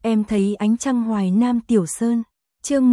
Em thấy ánh trăng Hoài Nam Tiểu Sơn. Chương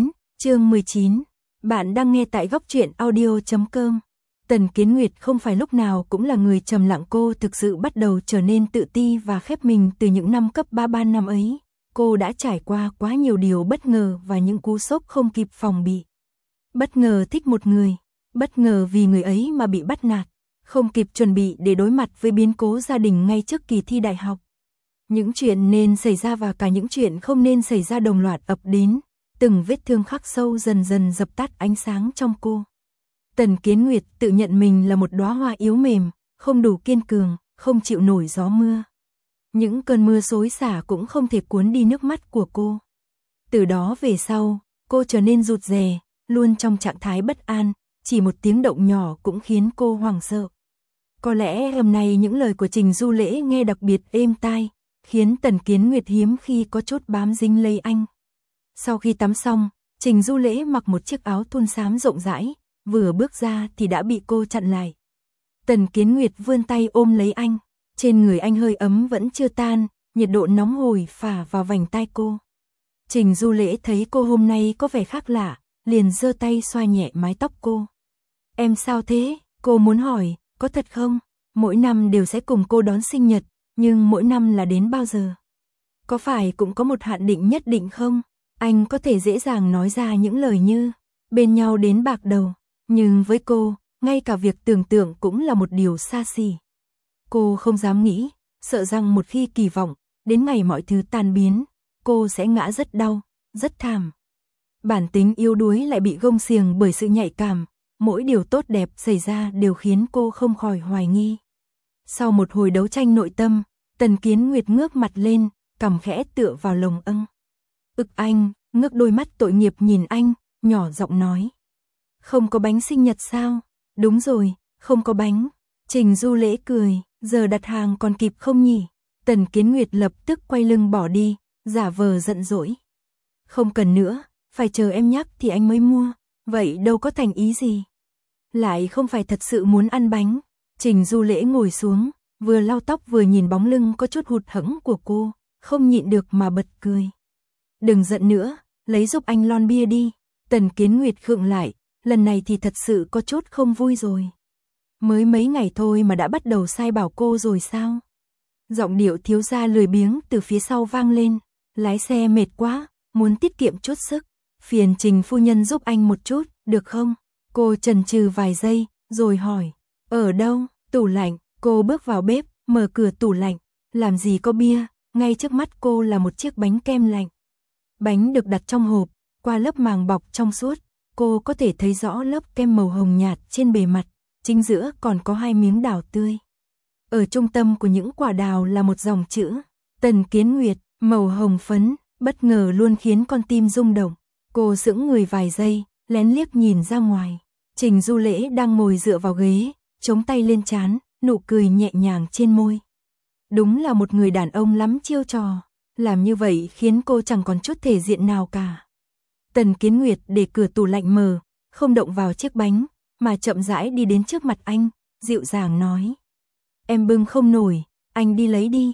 19. Bạn đang nghe tại góc truyện audio.com. Tần Kiến Nguyệt không phải lúc nào cũng là người trầm lặng, cô thực sự bắt đầu trở nên tự ti và khép mình từ những năm cấp 3 năm ấy. Cô đã trải qua quá nhiều điều bất ngờ và những cú sốc không kịp phòng bị. Bất ngờ thích một người, bất ngờ vì người ấy mà bị bắt nạt, không kịp chuẩn bị để đối mặt với biến cố gia đình ngay trước kỳ thi đại học. Những chuyện nên xảy ra và cả những chuyện không nên xảy ra đồng loạt ập đến, từng vết thương khắc sâu dần dần dập tắt ánh sáng trong cô. Tần Kiến Nguyệt tự nhận mình là một đóa hoa yếu mềm, không đủ kiên cường, không chịu nổi gió mưa. Những cơn mưa xối xả cũng không thể cuốn đi nước mắt của cô. Từ đó về sau, cô trở nên rụt rè, luôn trong trạng thái bất an, chỉ một tiếng động nhỏ cũng khiến cô hoảng sợ. Có lẽ hôm nay những lời của Trình Du Lễ nghe đặc biệt êm tai, khiến Tần Kiến Nguyệt hiếm khi có chút bám dính lấy anh. Sau khi tắm xong, Trình Du Lễ mặc một chiếc áo thun xám rộng rãi, vừa bước ra thì đã bị cô chặn lại. Tần Kiến Nguyệt vươn tay ôm lấy anh, trên người anh hơi ấm vẫn chưa tan, nhiệt độ nóng hổi phả vào vành tai cô. Trình Du Lễ thấy cô hôm nay có vẻ khác lạ, liền giơ tay xoa nhẹ mái tóc cô. Em sao thế? Cô muốn hỏi, có thật không? Mỗi năm đều sẽ cùng cô đón sinh nhật, nhưng mỗi năm là đến bao giờ? Có phải cũng có một hạn định nhất định không? Anh có thể dễ dàng nói ra những lời như bên nhau đến bạc đầu, nhưng với cô, ngay cả việc tưởng tượng cũng là một điều xa xỉ. Cô không dám nghĩ, sợ rằng một khi kỳ vọng, đến ngày mọi thứ tan biến, cô sẽ ngã rất đau, rất thảm. Bản tính yếu đuối lại bị gông xiềng bởi sự nhạy cảm, mỗi điều tốt đẹp xảy ra đều khiến cô không khỏi hoài nghi. Sau một hồi đấu tranh nội tâm, Tần Kiến Nguyệt ngước mặt lên, cằm khẽ tựa vào lồng âng. Anh, ngước đôi mắt tội nghiệp nhìn anh, nhỏ giọng nói. Không có bánh sinh nhật sao? Đúng rồi, không có bánh. Trình Du Lễ cười, giờ đặt hàng còn kịp không nhỉ? Tần Kiến Nguyệt lập tức quay lưng bỏ đi, giả vờ giận dỗi. Không cần nữa, phải chờ em nhắc thì anh mới mua, vậy đâu có thành ý gì. Lại không phải thật sự muốn ăn bánh. Trình Du Lễ ngồi xuống, vừa lau tóc vừa nhìn bóng lưng có chút hụt hẫng của cô, không nhịn được mà bật cười. Đừng giận nữa, lấy giúp anh lon bia đi. Tần Kiến Nguyệt khựng lại, lần này thì thật sự có chút không vui rồi. Mới mấy ngày thôi mà đã bắt đầu sai bảo cô rồi sao? Giọng điệu thiếu gia lười biếng từ phía sau vang lên, lái xe mệt quá, muốn tiết kiệm chút sức, phiền Trình phu nhân giúp anh một chút, được không? Cô chần chừ vài giây, rồi hỏi, ở đâu? Tủ lạnh. Cô bước vào bếp, mở cửa tủ lạnh, làm gì có bia, ngay trước mắt cô là một chiếc bánh kem lạnh. Bánh được đặt trong hộp, qua lớp màng bọc trong suốt, cô có thể thấy rõ lớp kem màu hồng nhạt trên bề mặt, chính giữa còn có 2 miếng đào tươi. Ở trung tâm của những quả đào là một dòng chữ, Tần Kiến Nguyệt, màu hồng phấn, bất ngờ luôn khiến con tim rung động. Cô sững người vài giây, lén liếc nhìn ra ngoài. Trình Du Lễ đang ngồi dựa vào ghế, chống tay lên trán, nụ cười nhẹ nhàng trên môi. Đúng là một người đàn ông lắm chiêu trò, làm như vậy khiến cô chẳng còn chút thể diện nào cả. Tần Kiến Nguyệt để cửa tủ lạnh mở, không động vào chiếc bánh, mà chậm rãi đi đến trước mặt anh, dịu dàng nói. Em bưng không nổi, anh đi lấy đi.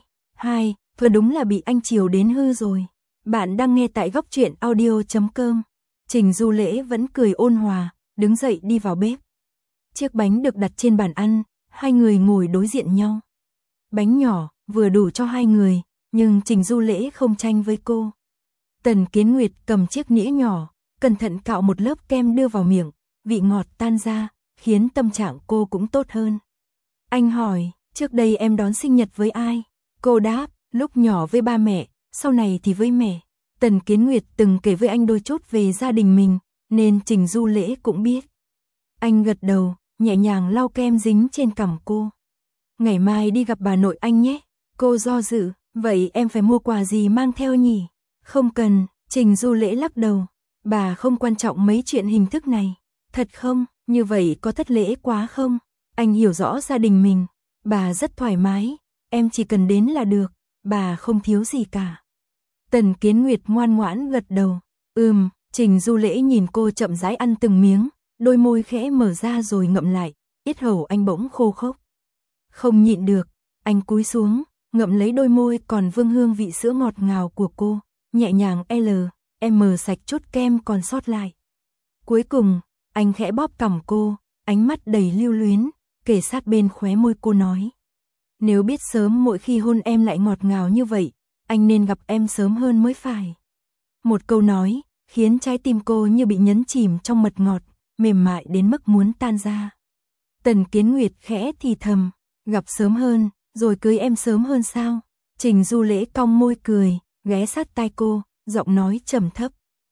Vừa đúng là bị anh chiều đến hư rồi. Bạn đang nghe tại góc truyện audio.com. Trình Du Lễ vẫn cười ôn hòa, đứng dậy đi vào bếp. Chiếc bánh được đặt trên bàn ăn, hai người ngồi đối diện nhau. Bánh nhỏ, vừa đủ cho hai người, nhưng Trình Du Lễ không tranh với cô. Tần Kiến Nguyệt cầm chiếc nĩa nhỏ, cẩn thận cạo một lớp kem đưa vào miệng, vị ngọt tan ra, khiến tâm trạng cô cũng tốt hơn. Anh hỏi, trước đây em đón sinh nhật với ai? Cô đáp, lúc nhỏ với ba mẹ, sau này thì với mẹ. Tần Kiến Nguyệt từng kể với anh đôi chút về gia đình mình, nên Trình Du Lễ cũng biết. Anh gật đầu, nhẹ nhàng lau kem dính trên cằm cô. Ngày mai đi gặp bà nội anh nhé. Cô do dự, vậy em phải mua quà gì mang theo nhỉ? Không cần, Trình Du Lễ lắc đầu. Bà không quan trọng mấy chuyện hình thức này. Thật không, như vậy có thất lễ quá không? Anh hiểu rõ gia đình mình. Bà rất thoải mái, em chỉ cần đến là được. Bà không thiếu gì cả. Tần Kiến Nguyệt ngoan ngoãn gật đầu. Trình Du Lễ nhìn cô chậm rãi ăn từng miếng, đôi môi khẽ mở ra rồi ngậm lại, yết hầu anh bỗng khô khốc. Không nhịn được, anh cúi xuống, ngậm lấy đôi môi còn vương hương vị sữa ngọt ngào của cô, nhẹ nhàng M sạch chút kem còn sót lại. Cuối cùng, anh khẽ bóp cằm cô, ánh mắt đầy lưu luyến, kề sát bên khóe môi cô nói. Nếu biết sớm mỗi khi hôn em lại ngọt ngào như vậy, anh nên gặp em sớm hơn mới phải. Một câu nói, khiến trái tim cô như bị nhấn chìm trong mật ngọt, mềm mại đến mức muốn tan ra. Tần Kiến Nguyệt khẽ thì thầm, gặp sớm hơn, rồi cưới em sớm hơn sao? Trình Du Lễ cong môi cười, ghé sát tai cô, giọng nói trầm thấp.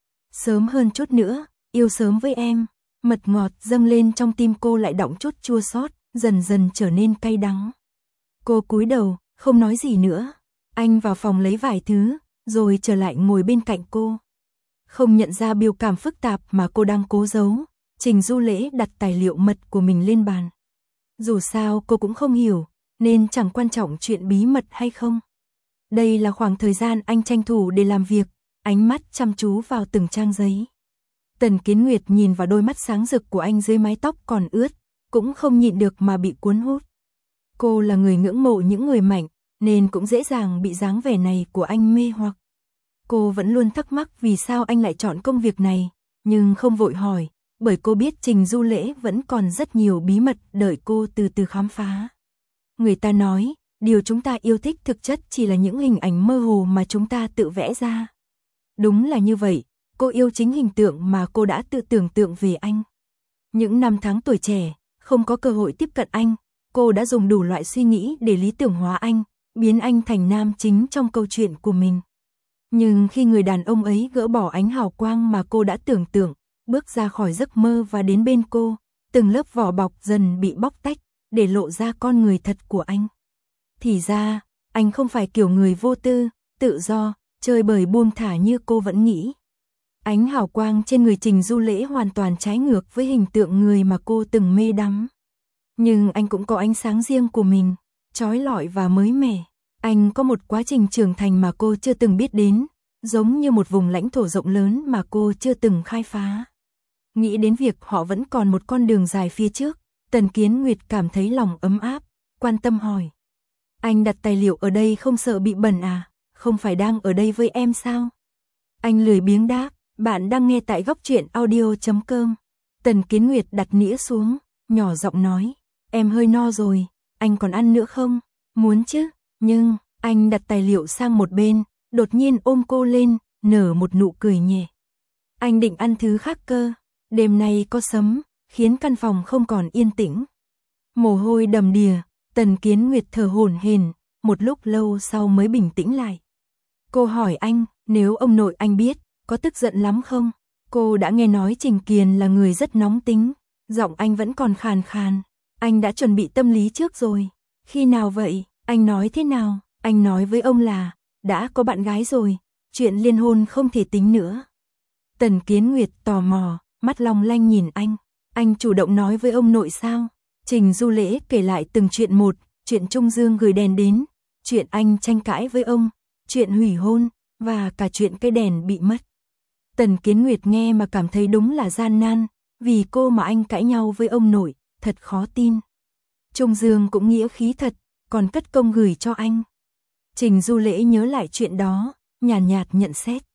Sớm hơn chút nữa, yêu sớm với em. Mật ngọt dâng lên trong tim cô lại đọng chút chua xót, dần dần trở nên cay đắng. Cô cúi đầu, không nói gì nữa. Anh vào phòng lấy vài thứ, rồi trở lại ngồi bên cạnh cô. Không nhận ra biểu cảm phức tạp mà cô đang cố giấu, Trình Du Lễ đặt tài liệu mật của mình lên bàn. Dù sao cô cũng không hiểu, nên chẳng quan trọng chuyện bí mật hay không. Đây là khoảng thời gian anh tranh thủ để làm việc, ánh mắt chăm chú vào từng trang giấy. Tần Kiến Nguyệt nhìn vào đôi mắt sáng rực của anh dưới mái tóc còn ướt, cũng không nhịn được mà bị cuốn hút. Cô là người ngưỡng mộ những người mạnh, nên cũng dễ dàng bị dáng vẻ này của anh mê hoặc. Cô vẫn luôn thắc mắc vì sao anh lại chọn công việc này, nhưng không vội hỏi, bởi cô biết Trình Du Lễ vẫn còn rất nhiều bí mật đợi cô từ từ khám phá. Người ta nói, điều chúng ta yêu thích thực chất chỉ là những hình ảnh mơ hồ mà chúng ta tự vẽ ra. Đúng là như vậy, cô yêu chính hình tượng mà cô đã tự tưởng tượng về anh. Những năm tháng tuổi trẻ, không có cơ hội tiếp cận anh, cô đã dùng đủ loại suy nghĩ để lý tưởng hóa anh, biến anh thành nam chính trong câu chuyện của mình. Nhưng khi người đàn ông ấy gỡ bỏ ánh hào quang mà cô đã tưởng tượng, bước ra khỏi giấc mơ và đến bên cô, từng lớp vỏ bọc dần bị bóc tách, để lộ ra con người thật của anh. Thì ra, anh không phải kiểu người vô tư, tự do, chơi bời buông thả như cô vẫn nghĩ. Ánh hào quang trên người Trình Du Lễ hoàn toàn trái ngược với hình tượng người mà cô từng mê đắm. Nhưng anh cũng có ánh sáng riêng của mình, chói lọi và mới mẻ. Anh có một quá trình trưởng thành mà cô chưa từng biết đến, giống như một vùng lãnh thổ rộng lớn mà cô chưa từng khai phá. Nghĩ đến việc họ vẫn còn một con đường dài phía trước, Tần Kiến Nguyệt cảm thấy lòng ấm áp, quan tâm hỏi. Anh đặt tài liệu ở đây không sợ bị bẩn à, không phải đang ở đây với em sao? Anh lười biếng đáp, bạn đang nghe tại góc truyện audio.com. Tần Kiến Nguyệt đặt nĩa xuống, nhỏ giọng nói, em hơi no rồi, anh còn ăn nữa không? Muốn chứ, nhưng, anh đặt tài liệu sang một bên, đột nhiên ôm cô lên, nở một nụ cười nhẹ. Anh định ăn thứ khác cơ, đêm nay có sấm, khiến căn phòng không còn yên tĩnh. Mồ hôi đầm đìa, Tần Kiến Nguyệt thở hổn hển, một lúc lâu sau mới bình tĩnh lại. Cô hỏi anh, nếu ông nội anh biết, có tức giận lắm không? Cô đã nghe nói Trình Kiền là người rất nóng tính, giọng anh vẫn còn khàn khàn. Anh đã chuẩn bị tâm lý trước rồi. Khi nào vậy? Anh nói thế nào? Anh nói với ông là, đã có bạn gái rồi, chuyện liên hôn không thể tính nữa. Tần Kiến Nguyệt tò mò, mắt long lanh nhìn anh. Anh chủ động nói với ông nội sao? Trình Du Lễ kể lại từng chuyện một, chuyện Trung Dương gửi đèn đến, chuyện anh tranh cãi với ông, chuyện hủy hôn, và cả chuyện cây đèn bị mất. Tần Kiến Nguyệt nghe mà cảm thấy đúng là gian nan, vì cô mà anh cãi nhau với ông nội, thật khó tin. Trung Dương cũng nghĩa khí thật, còn cất công gửi cho anh. Trình Du Lễ nhớ lại chuyện đó, nhàn nhạt nhận xét.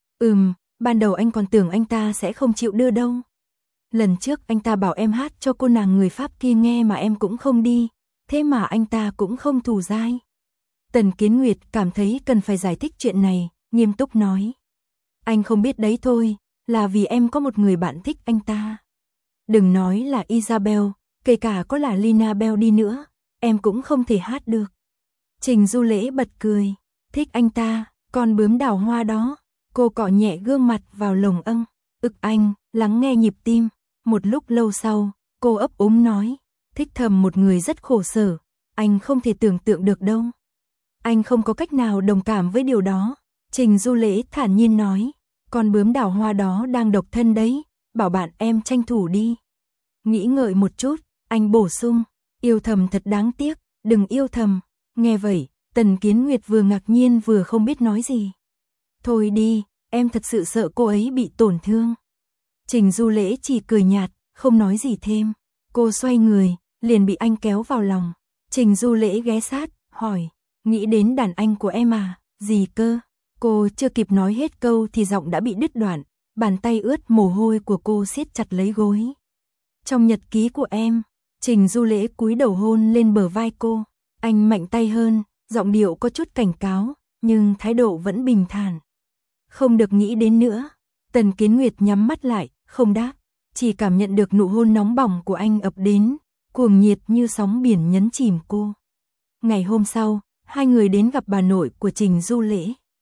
Ban đầu anh còn tưởng anh ta sẽ không chịu đưa đâu. Lần trước anh ta bảo em hát cho cô nàng người Pháp kia nghe mà em cũng không đi, thế mà anh ta cũng không thù dai. Tần Kiến Nguyệt cảm thấy cần phải giải thích chuyện này, nghiêm túc nói. Anh không biết đấy thôi, là vì em có một người bạn thích anh ta. Đừng nói là Isabel, kể cả có là Lina Bell đi nữa, em cũng không thể hát được. Trình Du Lễ bật cười, thích anh ta, con bướm đào hoa đó. Cô cọ nhẹ gương mặt vào lồng âng, anh, lắng nghe nhịp tim. Một lúc lâu sau, cô ấp úng nói, thích thầm một người rất khổ sở, anh không thể tưởng tượng được đâu. Anh không có cách nào đồng cảm với điều đó. Trình Du Lễ thản nhiên nói, con bướm đào hoa đó đang độc thân đấy, bảo bạn em tranh thủ đi. Nghĩ ngợi một chút, anh bổ sung, yêu thầm thật đáng tiếc, đừng yêu thầm. Nghe vậy, Tần Kiến Nguyệt vừa ngạc nhiên vừa không biết nói gì. Thôi đi, em thật sự sợ cô ấy bị tổn thương. Trình Du Lễ chỉ cười nhạt, không nói gì thêm. Cô xoay người, liền bị anh kéo vào lòng. Trình Du Lễ ghé sát, hỏi, Nghĩ đến đàn anh của em à, gì cơ? Cô chưa kịp nói hết câu thì giọng đã bị đứt đoạn, bàn tay ướt mồ hôi của cô siết chặt lấy gối. Trong nhật ký của em, Trình Du Lễ cúi đầu hôn lên bờ vai cô, anh mạnh tay hơn, giọng điệu có chút cảnh cáo, nhưng thái độ vẫn bình thản. Không được nghĩ đến nữa. Tần Kiến Nguyệt nhắm mắt lại, không đáp, chỉ cảm nhận được nụ hôn nóng bỏng của anh ập đến, cuồng nhiệt như sóng biển nhấn chìm cô. Ngày hôm sau, hai người đến gặp bà nội của Trình Du Lễ.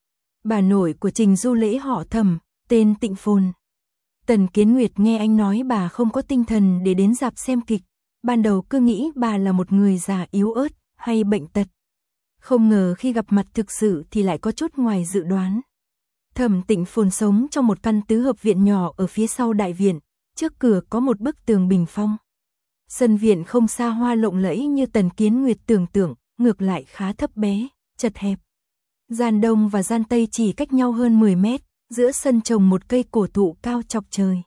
Bà nội của Trình Du Lễ họ Thẩm, tên Tịnh Phồn. Tần Kiến Nguyệt nghe anh nói bà không có tinh thần để đến rạp xem kịch, ban đầu cứ nghĩ bà là một người già yếu ớt hay bệnh tật. Không ngờ khi gặp mặt thực sự thì lại có chút ngoài dự đoán. Thẩm Tịnh Phồn sống trong một căn tứ hợp viện nhỏ ở phía sau đại viện, trước cửa có một bức tường bình phong. Sân viện không xa hoa lộng lẫy như Tần Kiến Nguyệt tưởng tượng, ngược lại khá thấp bé, chật hẹp. Gian đông và gian tây chỉ cách nhau hơn 10 mét, giữa sân trồng một cây cổ thụ cao chọc trời.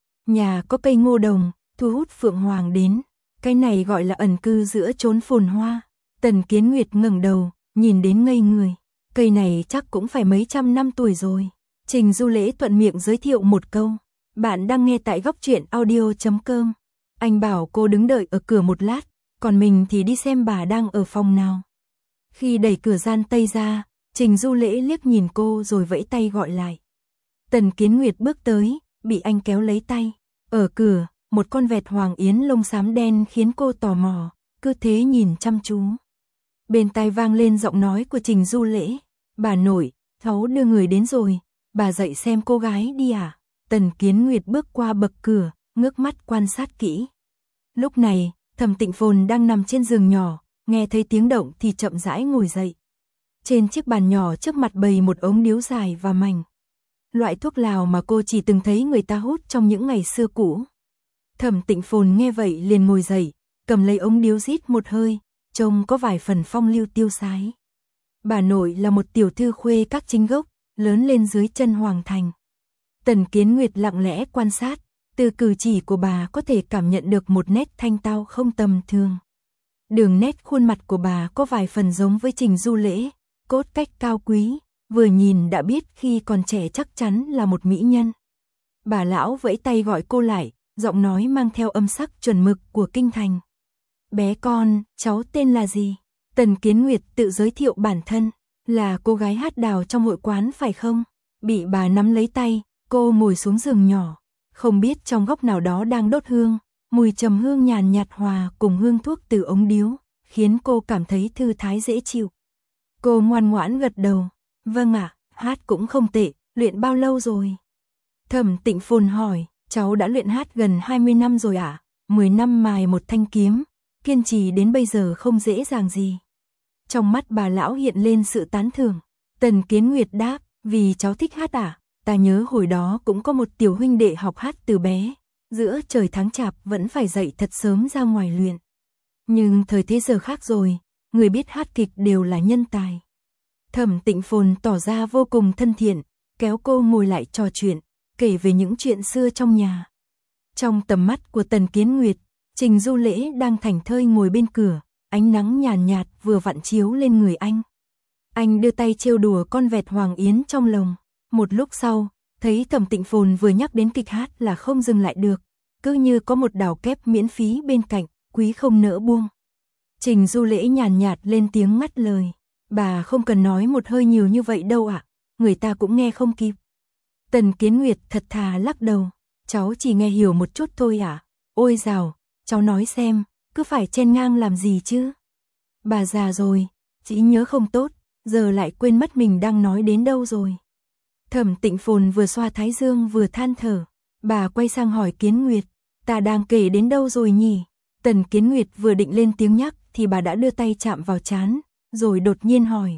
Nhà có cây ngô đồng, thu hút phượng hoàng đến, cái này gọi là ẩn cư giữa chốn phồn hoa. Tần Kiến Nguyệt ngẩng đầu, nhìn đến ngây người. Cây này chắc cũng phải mấy trăm năm tuổi rồi. Trình Du Lễ thuận miệng giới thiệu một câu. Bạn đang nghe tại góc truyện audio.com. Anh bảo cô đứng đợi ở cửa một lát, còn mình thì đi xem bà đang ở phòng nào. Khi đẩy cửa gian tây ra, Trình Du Lễ liếc nhìn cô rồi vẫy tay gọi lại. Tần Kiến Nguyệt bước tới, bị anh kéo lấy tay. Ở cửa, một con vẹt hoàng yến lông xám đen khiến cô tò mò, cứ thế nhìn chăm chú. Bên tai vang lên giọng nói của Trình Du Lễ. Bà nội, cháu đưa người đến rồi, bà dậy xem cô gái đi à? Tần Kiến Nguyệt bước qua bậc cửa, ngước mắt quan sát kỹ. Lúc này, Thẩm Tịnh Phồn đang nằm trên giường nhỏ, nghe thấy tiếng động thì chậm rãi ngồi dậy. Trên chiếc bàn nhỏ trước mặt bày một ống điếu dài và mảnh. Loại thuốc lào mà cô chỉ từng thấy người ta hút trong những ngày xưa cũ. Thẩm Tịnh Phồn nghe vậy liền ngồi dậy, cầm lấy ống điếu rít một hơi, trông có vài phần phong lưu tiêu sái. Bà nội là một tiểu thư khuê các chính gốc, lớn lên dưới chân hoàng thành. Tần Kiến Nguyệt lặng lẽ quan sát, từ cử chỉ của bà có thể cảm nhận được một nét thanh tao không tầm thường. Đường nét khuôn mặt của bà có vài phần giống với Trình Du Lễ, cốt cách cao quý, vừa nhìn đã biết khi còn trẻ chắc chắn là một mỹ nhân. Bà lão vẫy tay gọi cô lại, giọng nói mang theo âm sắc chuẩn mực của kinh thành. Bé con, cháu tên là gì? Tần Kiến Nguyệt tự giới thiệu bản thân, là cô gái hát đào trong hội quán phải không? Bị bà nắm lấy tay, cô ngồi xuống giường nhỏ, không biết trong góc nào đó đang đốt hương, mùi trầm hương nhàn nhạt hòa cùng hương thuốc từ ống điếu, khiến cô cảm thấy thư thái dễ chịu. Cô ngoan ngoãn gật đầu, vâng ạ, hát cũng không tệ, luyện bao lâu rồi? Thẩm Tịnh Phồn hỏi, cháu đã luyện hát gần 20 năm rồi ạ, 10 năm mài một thanh kiếm, kiên trì đến bây giờ không dễ dàng gì. Trong mắt bà lão hiện lên sự tán thưởng. Tần Kiến Nguyệt đáp, vì cháu thích hát à, ta nhớ hồi đó cũng có một tiểu huynh đệ học hát từ bé, giữa trời tháng chạp vẫn phải dậy thật sớm ra ngoài luyện. Nhưng thời thế giờ khác rồi, người biết hát kịch đều là nhân tài. Thẩm Tịnh Phồn tỏ ra vô cùng thân thiện, kéo cô ngồi lại trò chuyện, kể về những chuyện xưa trong nhà. Trong tầm mắt của Tần Kiến Nguyệt, Trình Du Lễ đang thảnh thơi ngồi bên cửa, ánh nắng nhàn nhạt vừa vặn chiếu lên người anh. Anh đưa tay trêu đùa con vẹt hoàng yến trong lồng. Một lúc sau, thấy Thẩm Tịnh Phồn vừa nhắc đến kịch hát là không dừng lại được, cứ như có một đào kép miễn phí bên cạnh, quý không nỡ buông. Trình Du Lễ nhàn nhạt lên tiếng ngắt lời. Bà không cần nói một hơi nhiều như vậy đâu ạ, người ta cũng nghe không kịp. Tần Kiến Nguyệt thật thà lắc đầu, cháu chỉ nghe hiểu một chút thôi ạ. Ôi dào, cháu nói xem, cứ phải chen ngang làm gì chứ? Bà già rồi, trí nhớ không tốt, giờ lại quên mất mình đang nói đến đâu rồi. Thẩm Tịnh Phồn vừa xoa thái dương vừa than thở, bà quay sang hỏi Kiến Nguyệt, ta đang kể đến đâu rồi nhỉ? Tần Kiến Nguyệt vừa định lên tiếng nhắc thì bà đã đưa tay chạm vào trán, rồi đột nhiên hỏi.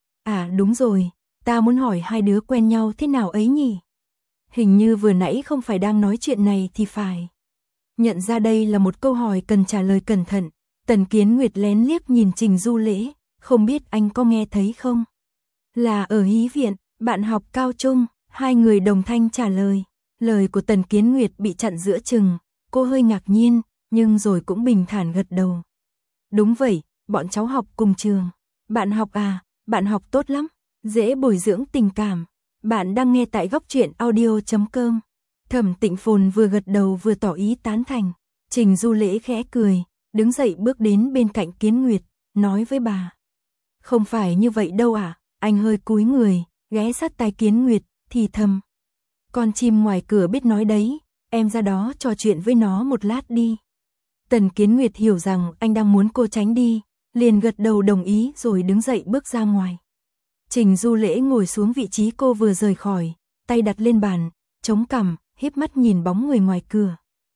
À đúng rồi, ta muốn hỏi hai đứa quen nhau thế nào ấy nhỉ? Hình như vừa nãy không phải đang nói chuyện này thì phải. Nhận ra đây là một câu hỏi cần trả lời cẩn thận, Tần Kiến Nguyệt lén liếc nhìn Trình Du Lễ, không biết anh có nghe thấy không? Là ở hí viện, bạn học cao trung, hai người đồng thanh trả lời. Lời của Tần Kiến Nguyệt bị chặn giữa chừng, cô hơi ngạc nhiên, nhưng rồi cũng bình thản gật đầu. Đúng vậy, bọn cháu học cùng trường. Bạn học à, bạn học tốt lắm, dễ bồi dưỡng tình cảm. Bạn đang nghe tại góc truyện audio.com. Thẩm Tịnh Phồn vừa gật đầu vừa tỏ ý tán thành. Trình Du Lễ khẽ cười, đứng dậy bước đến bên cạnh Kiến Nguyệt, nói với bà. Không phải như vậy đâu ạ. Anh hơi cúi người, ghé sát tai Kiến Nguyệt, thì thầm. Con chim ngoài cửa biết nói đấy, em ra đó trò chuyện với nó một lát đi. Tần Kiến Nguyệt hiểu rằng anh đang muốn cô tránh đi, liền gật đầu đồng ý rồi đứng dậy bước ra ngoài. Trình Du Lễ ngồi xuống vị trí cô vừa rời khỏi, tay đặt lên bàn, chống cằm, híp mắt nhìn bóng người ngoài cửa.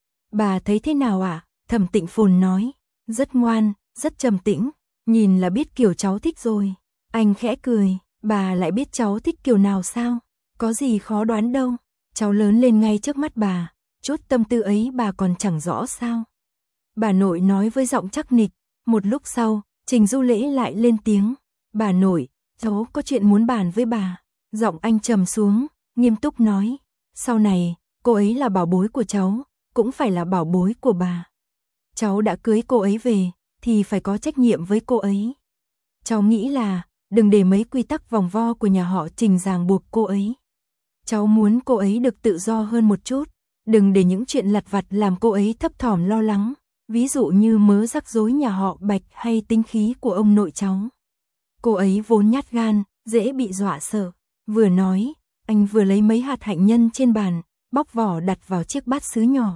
Bà thấy thế nào ạ? Thẩm Tịnh Phồn nói, rất ngoan, rất trầm tĩnh, nhìn là biết kiểu cháu thích rồi. Anh khẽ cười, bà lại biết cháu thích kiểu nào sao? Có gì khó đoán đâu, cháu lớn lên ngay trước mắt bà, chút tâm tư ấy bà còn chẳng rõ sao? Bà nội nói với giọng chắc nịch. Một lúc sau, Trình Du Lễ lại lên tiếng. Bà nội, cháu có chuyện muốn bàn với bà. Giọng anh trầm xuống, nghiêm túc nói. Sau này, cô ấy là bảo bối của cháu, cũng phải là bảo bối của bà. Cháu đã cưới cô ấy về, thì phải có trách nhiệm với cô ấy. Cháu nghĩ là, đừng để mấy quy tắc vòng vo của nhà họ Trình ràng buộc cô ấy. Cháu muốn cô ấy được tự do hơn một chút, đừng để những chuyện lặt vặt làm cô ấy thấp thỏm lo lắng. Ví dụ như mớ rắc rối nhà họ Bạch hay tính khí của ông nội cháu. Cô ấy vốn nhát gan, dễ bị dọa sợ. Vừa nói, anh vừa lấy mấy hạt hạnh nhân trên bàn, bóc vỏ đặt vào chiếc bát sứ nhỏ.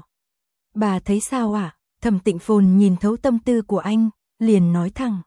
Bà thấy sao ạ? Thẩm Tịnh Phồn nhìn thấu tâm tư của anh, liền nói thẳng.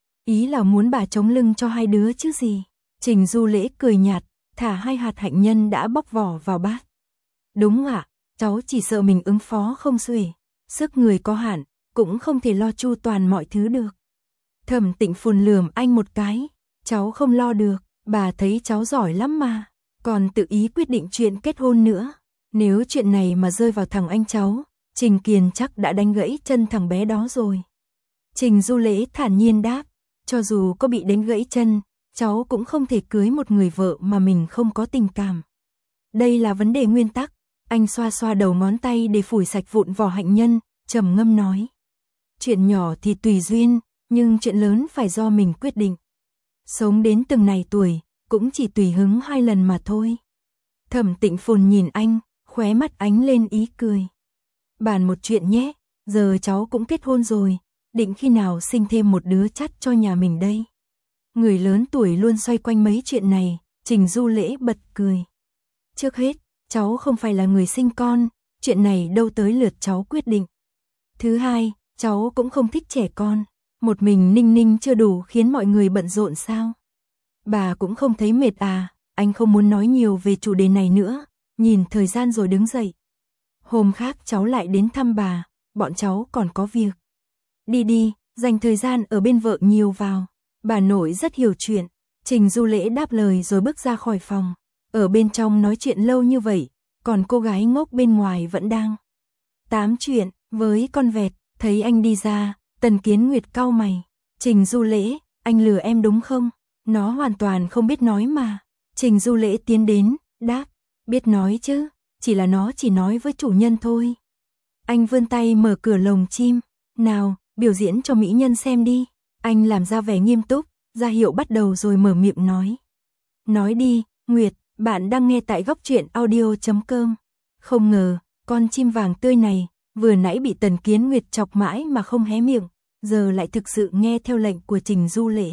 Ý là muốn bà chống lưng cho hai đứa chứ gì. Trình Du Lễ cười nhạt, thả hai hạt hạnh nhân đã bóc vỏ vào bát. Đúng ạ, cháu chỉ sợ mình ứng phó không xuể. Sức người có hạn, cũng không thể lo chu toàn mọi thứ được. Thẩm Tịnh Phồn lườm anh một cái, cháu không lo được, bà thấy cháu giỏi lắm mà, còn tự ý quyết định chuyện kết hôn nữa. Nếu chuyện này mà rơi vào thằng anh cháu, Trình Kiền chắc đã đánh gãy chân thằng bé đó rồi. Trình Du Lễ thản nhiên đáp, cho dù có bị đánh gãy chân, cháu cũng không thể cưới một người vợ mà mình không có tình cảm. Đây là vấn đề nguyên tắc. Anh xoa xoa đầu ngón tay để phủi sạch vụn vỏ hạnh nhân, trầm ngâm nói. Chuyện nhỏ thì tùy duyên, nhưng chuyện lớn phải do mình quyết định. Sống đến từng này tuổi, cũng chỉ tùy hứng 2 lần mà thôi. Thẩm Tịnh Phồn nhìn anh, khóe mắt ánh lên ý cười. Bàn một chuyện nhé, giờ cháu cũng kết hôn rồi, định khi nào sinh thêm một đứa chắt cho nhà mình đây. Người lớn tuổi luôn xoay quanh mấy chuyện này, Trình Du Lễ bật cười. Trước hết, cháu không phải là người sinh con, chuyện này đâu tới lượt cháu quyết định. Thứ hai, cháu cũng không thích trẻ con, một mình Ninh Ninh chưa đủ khiến mọi người bận rộn sao? Bà cũng không thấy mệt à? Anh không muốn nói nhiều về chủ đề này nữa, nhìn thời gian rồi đứng dậy. Hôm khác cháu lại đến thăm bà, bọn cháu còn có việc. Đi đi, dành thời gian ở bên vợ nhiều vào. Bà nội rất hiểu chuyện. Trình Du Lễ đáp lời rồi bước ra khỏi phòng. Ở bên trong nói chuyện lâu như vậy, còn cô gái ngốc bên ngoài vẫn đang tám chuyện với con vẹt. Thấy anh đi ra, Tần Kiến Nguyệt cau mày. Trình Du Lễ, anh lừa em đúng không? Nó hoàn toàn không biết nói mà. Trình Du Lễ tiến đến, đáp, biết nói chứ, chỉ là nó chỉ nói với chủ nhân thôi. Anh vươn tay mở cửa lồng chim, nào, biểu diễn cho mỹ nhân xem đi. Anh làm ra vẻ nghiêm túc, ra hiệu bắt đầu rồi mở miệng nói. Nói đi, Nguyệt, bạn đang nghe tại góc truyện audio.com. Không ngờ, con chim vàng tươi này, vừa nãy bị Tần Kiến Nguyệt chọc mãi mà không hé miệng, giờ lại thực sự nghe theo lệnh của Trình Du Lễ.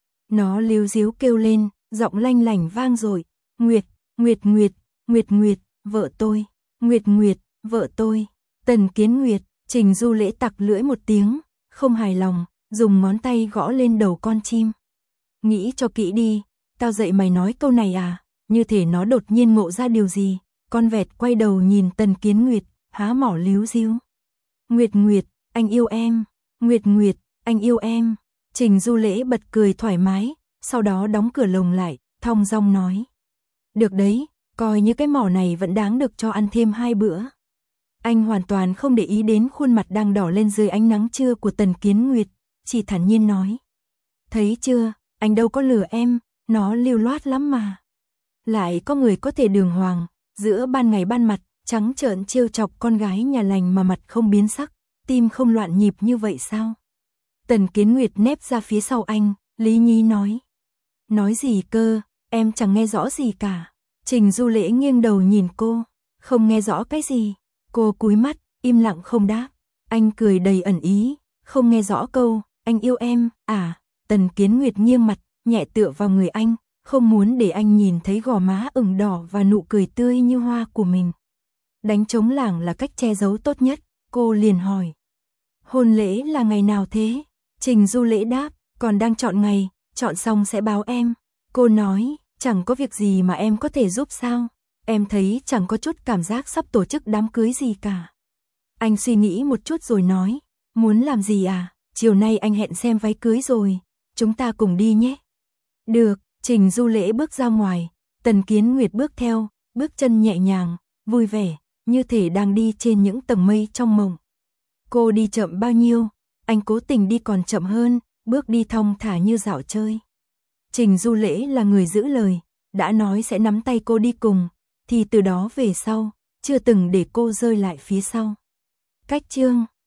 Nó líu díu kêu lên, giọng lanh lảnh vang dội, Nguyệt, Nguyệt Nguyệt, Nguyệt Nguyệt, vợ tôi, Nguyệt Nguyệt, vợ tôi. Tần Kiến Nguyệt, Trình Du Lễ tặc lưỡi một tiếng, không hài lòng, dùng ngón tay gõ lên đầu con chim. Nghĩ cho kỹ đi, tao dạy mày nói câu này à? Như thể nó đột nhiên ngộ ra điều gì. Con vẹt quay đầu nhìn Tần Kiến Nguyệt, há mỏ líu díu. Nguyệt Nguyệt, anh yêu em. Nguyệt Nguyệt, anh yêu em. Trình Du Lễ bật cười thoải mái, sau đó đóng cửa lồng lại, thong dong nói. Được đấy, coi như cái mỏ này vẫn đáng được cho ăn thêm 2 bữa. Anh hoàn toàn không để ý đến khuôn mặt đang đỏ lên dưới ánh nắng trưa của Tần Kiến Nguyệt, chỉ thản nhiên nói. Thấy chưa, anh đâu có lừa em, nó lưu loát lắm mà. Lại có người có thể đường hoàng, giữa ban ngày ban mặt, trắng trợn trêu chọc con gái nhà lành mà mặt không biến sắc, tim không loạn nhịp như vậy sao? Tần Kiến Nguyệt nép ra phía sau anh, Lý Nhí nói. Nói gì cơ, em chẳng nghe rõ gì cả. Trình Du Lễ nghiêng đầu nhìn cô. Không nghe rõ cái gì. Cô cúi mắt, im lặng không đáp. Anh cười đầy ẩn ý. Không nghe rõ câu, anh yêu em, à. Tần Kiến Nguyệt nghiêng mặt, nhẹ tựa vào người anh. Không muốn để anh nhìn thấy gò má ửng đỏ và nụ cười tươi như hoa của mình. Đánh trống lảng là cách che giấu tốt nhất. Cô liền hỏi. Hôn lễ là ngày nào thế? Trình Du Lễ đáp, còn đang chọn ngày, chọn xong sẽ báo em. Cô nói, chẳng có việc gì mà em có thể giúp sao? Em thấy chẳng có chút cảm giác sắp tổ chức đám cưới gì cả. Anh suy nghĩ một chút rồi nói, muốn làm gì à? Chiều nay anh hẹn xem váy cưới rồi, chúng ta cùng đi nhé. Được, Trình Du Lễ bước ra ngoài, Tần Kiến Nguyệt bước theo, bước chân nhẹ nhàng, vui vẻ, như thể đang đi trên những tầng mây trong mộng. Cô đi chậm bao nhiêu, anh cố tình đi còn chậm hơn, bước đi thong thả như dạo chơi. Trình Du Lễ là người giữ lời, đã nói sẽ nắm tay cô đi cùng, thì từ đó về sau, chưa từng để cô rơi lại phía sau. Cách chương